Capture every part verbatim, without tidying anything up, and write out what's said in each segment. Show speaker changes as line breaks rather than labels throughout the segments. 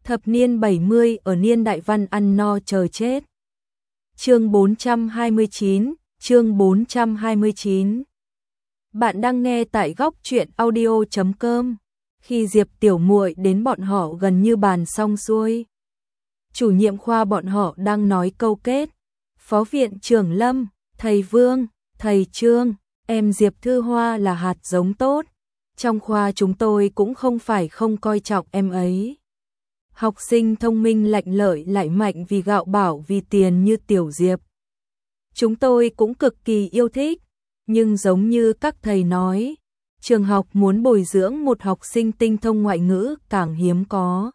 Thập niên bảy mươi ở niên đại văn ăn no chờ chết. Chương bốn trăm hai mươi chín, chương bốn trăm hai mươi chín. Bạn đang nghe tại góc truyện audio chấm com. Khi Diệp Tiểu Muội đến bọn họ gần như bàn xong xuôi. Chủ nhiệm khoa bọn họ đang nói câu kết. Phó viện trưởng Lâm, thầy Vương, thầy Trương, em Diệp Thư Hoa là hạt giống tốt. Trong khoa chúng tôi cũng không phải không coi trọng em ấy. Học sinh thông minh lạnh lợi lại mạnh vì gạo bảo vì tiền như Tiểu Diệp. Chúng tôi cũng cực kỳ yêu thích, nhưng giống như các thầy nói, trường học muốn bồi dưỡng một học sinh tinh thông ngoại ngữ càng hiếm có.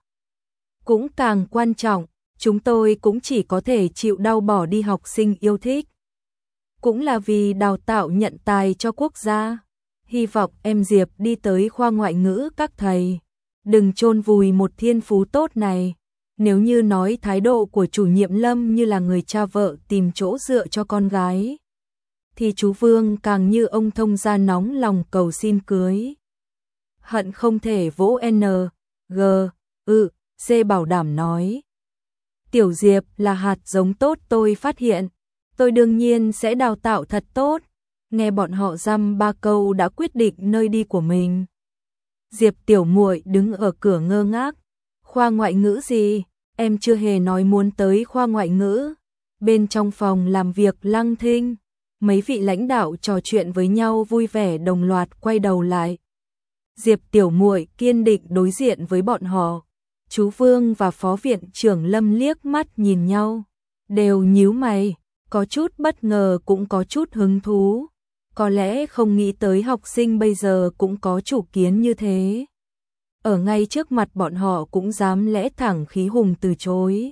Cũng càng quan trọng, chúng tôi cũng chỉ có thể chịu đau bỏ đi học sinh yêu thích. Cũng là vì đào tạo nhận tài cho quốc gia. Hy vọng em Diệp đi tới khoa ngoại ngữ các thầy. Đừng chôn vùi một thiên phú tốt này. Nếu như nói thái độ của chủ nhiệm Lâm như là người cha vợ tìm chỗ dựa cho con gái, thì chú Vương càng như ông thông gia nóng lòng cầu xin cưới. Hận không thể vỗ N, G, ư, C bảo đảm nói. Tiểu Diệp là hạt giống tốt tôi phát hiện. Tôi đương nhiên sẽ đào tạo thật tốt. Nghe bọn họ dăm ba câu đã quyết định nơi đi của mình. Diệp Tiểu Muội đứng ở cửa ngơ ngác. Khoa ngoại ngữ gì? Em chưa hề nói muốn tới khoa ngoại ngữ. Bên trong phòng làm việc Lăng Thinh, mấy vị lãnh đạo trò chuyện với nhau vui vẻ đồng loạt quay đầu lại. Diệp Tiểu Muội kiên định đối diện với bọn họ. Chú Vương và Phó viện trưởng Lâm liếc mắt nhìn nhau, đều nhíu mày, có chút bất ngờ cũng có chút hứng thú. Có lẽ không nghĩ tới học sinh bây giờ cũng có chủ kiến như thế. Ở ngay trước mặt bọn họ cũng dám lẽ thẳng khí hùng từ chối.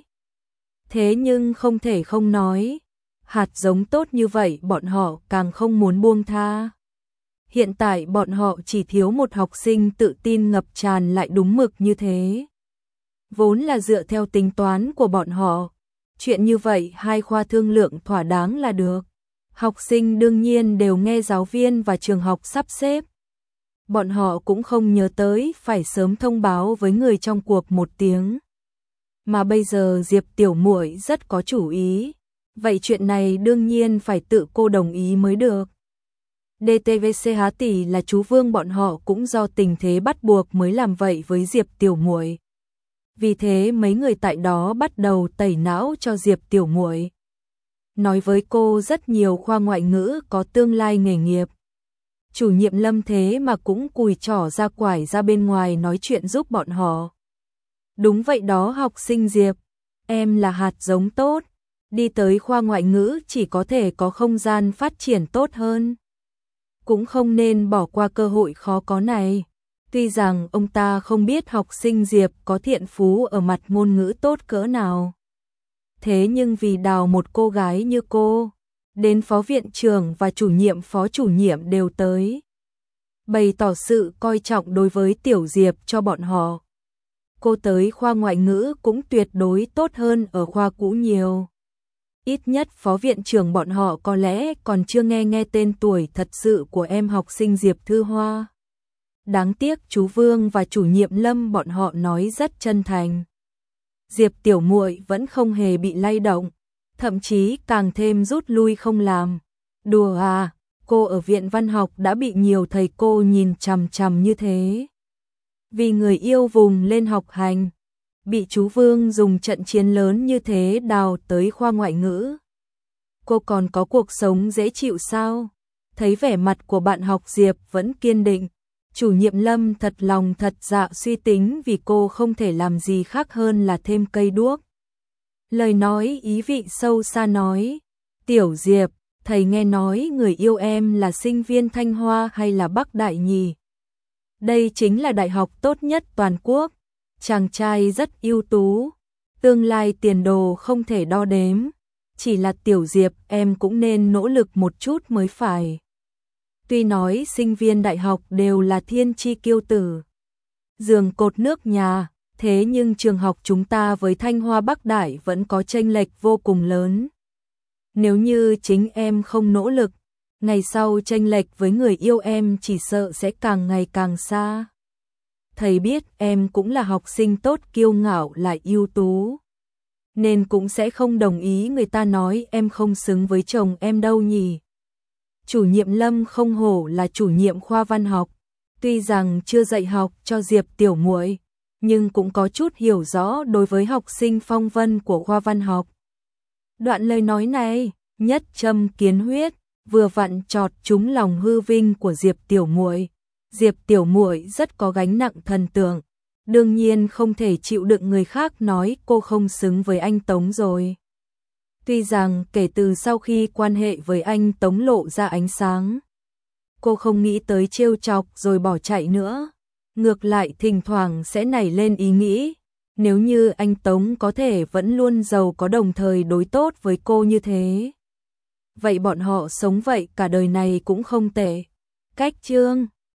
Thế nhưng không thể không nói, hạt giống tốt như vậy bọn họ càng không muốn buông tha. Hiện tại bọn họ chỉ thiếu một học sinh tự tin ngập tràn lại đúng mực như thế. Vốn là dựa theo tính toán của bọn họ, chuyện như vậy hai khoa thương lượng thỏa đáng là được. Học sinh đương nhiên đều nghe giáo viên và trường học sắp xếp. Bọn họ cũng không nhớ tới phải sớm thông báo với người trong cuộc một tiếng. Mà bây giờ Diệp Tiểu Muội rất có chủ ý. Vậy chuyện này đương nhiên phải tự cô đồng ý mới được. đê tê vê xê há tỷ là chú Vương bọn họ cũng do tình thế bắt buộc mới làm vậy với Diệp Tiểu Muội. Vì thế mấy người tại đó bắt đầu tẩy não cho Diệp Tiểu Muội. Nói với cô rất nhiều khoa ngoại ngữ có tương lai nghề nghiệp. Chủ nhiệm Lâm thế mà cũng cùi trỏ ra quải ra bên ngoài nói chuyện giúp bọn họ. Đúng vậy đó học sinh Diệp, em là hạt giống tốt, đi tới khoa ngoại ngữ chỉ có thể có không gian phát triển tốt hơn. Cũng không nên bỏ qua cơ hội khó có này. Tuy rằng ông ta không biết học sinh Diệp có thiện phú ở mặt ngôn ngữ tốt cỡ nào. Thế nhưng vì đào một cô gái như cô, đến phó viện trưởng và chủ nhiệm phó chủ nhiệm đều tới. Bày tỏ sự coi trọng đối với Tiểu Diệp cho bọn họ. Cô tới khoa ngoại ngữ cũng tuyệt đối tốt hơn ở khoa cũ nhiều. Ít nhất phó viện trưởng bọn họ có lẽ còn chưa nghe nghe tên tuổi thật sự của em học sinh Diệp Thư Hoa. Đáng tiếc chú Vương và chủ nhiệm Lâm bọn họ nói rất chân thành. Diệp Tiểu Muội vẫn không hề bị lay động, thậm chí càng thêm rút lui không làm. Đùa à, cô ở viện văn học đã bị nhiều thầy cô nhìn chằm chằm như thế. Vì người yêu vùng lên học hành, bị chú Vương dùng trận chiến lớn như thế đào tới khoa ngoại ngữ. Cô còn có cuộc sống dễ chịu sao? Thấy vẻ mặt của bạn học Diệp vẫn kiên định. Chủ nhiệm Lâm thật lòng thật dạ suy tính vì cô không thể làm gì khác hơn là thêm cây đuốc. Lời nói ý vị sâu xa nói, Tiểu Diệp, thầy nghe nói người yêu em là sinh viên Thanh Hoa hay là Bắc Đại nhỉ? Đây chính là đại học tốt nhất toàn quốc, chàng trai rất ưu tú, tương lai tiền đồ không thể đo đếm, chỉ là Tiểu Diệp em cũng nên nỗ lực một chút mới phải. Tuy nói sinh viên đại học đều là thiên chi kiêu tử, giường cột nước nhà, thế nhưng trường học chúng ta với Thanh Hoa Bắc Đại vẫn có chênh lệch vô cùng lớn. Nếu như chính em không nỗ lực, ngày sau chênh lệch với người yêu em chỉ sợ sẽ càng ngày càng xa. thầy biết em cũng là học sinh tốt kiêu ngạo lại ưu tú. Nên cũng sẽ không đồng ý người ta nói em không xứng với chồng em đâu nhỉ. Chủ nhiệm Lâm không hổ là chủ nhiệm khoa văn học. Tuy rằng chưa dạy học cho Diệp tiểu muội, nhưng cũng có chút hiểu rõ đối với học sinh phong vân của khoa văn học. Đoạn lời nói này, nhất châm kiến huyết, vừa vặn chọt trúng lòng hư vinh của Diệp tiểu muội. Diệp tiểu muội rất có gánh nặng thần tượng, đương nhiên không thể chịu đựng người khác nói cô không xứng với anh Tống rồi. Tuy rằng kể từ sau khi quan hệ với anh Tống lộ ra ánh sáng, cô không nghĩ tới trêu chọc rồi bỏ chạy nữa. Ngược lại thỉnh thoảng sẽ nảy lên ý nghĩ, nếu như anh Tống có thể vẫn luôn giàu có đồng thời đối tốt với cô như thế, vậy bọn họ sống vậy cả đời này cũng không tệ. Cách chương